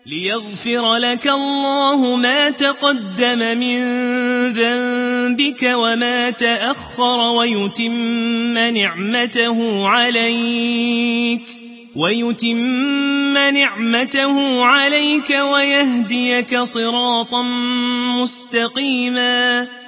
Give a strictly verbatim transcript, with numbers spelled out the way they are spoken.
ليغفر لك الله ما تقدم من ذنبك وما تأخر ويتم نعمته عليك ويتم نعمته عليك ويهديك صراطا مستقيما